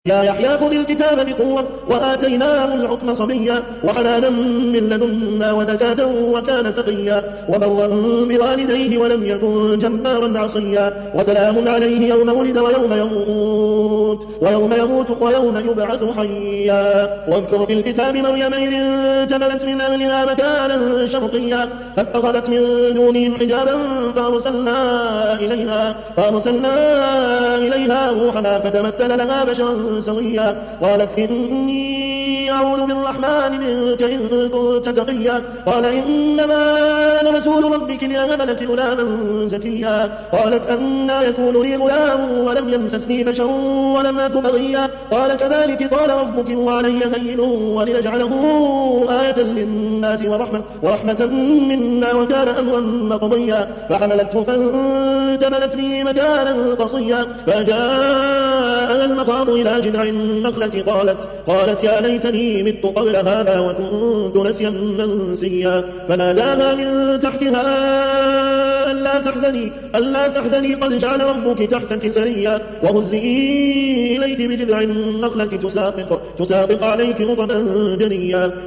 يا يحيى خذ الكتاب بقوة وآتيناه الحكم صبيا وحنانا من لدنا وزكاة وكان تقيا وبرا بوالديه ولم يكن جبارا عصيا وسلام عليه يوم ولد ويوم يموت ويوم يبعث حيا واذكر في الكتاب مريم إذ انتبذت من أهلها مكانا شرقيا فاتخذت من دونهم حجابا فأرسلنا إليها روحنا فتمثل لها بشرا سويا قالت إني أعوذ بالرحمن منك إن كنت تقيا قال إنما أنا رسول ربك لأهب لك غلاما زكيا قالت أنى يكون لي غلام ولم يمسسني بشر ولم أك بغيا قال كذلك قال ربك وعلي هين ولنجعله آية للناس ورحمة منا وكان أمرا مقضيا فحملته فانتبذت به مكانا قصيا فجاء المخاض إلى جذع النخلة قالت يا ليتني مت قبل هذا وكنت نسيا منسيا فناداها من تحتها ألا تحزني قد جعل ربك تحتك سريا وهزي إليك بجذع النخلة تساقط عليك رطبا جنيا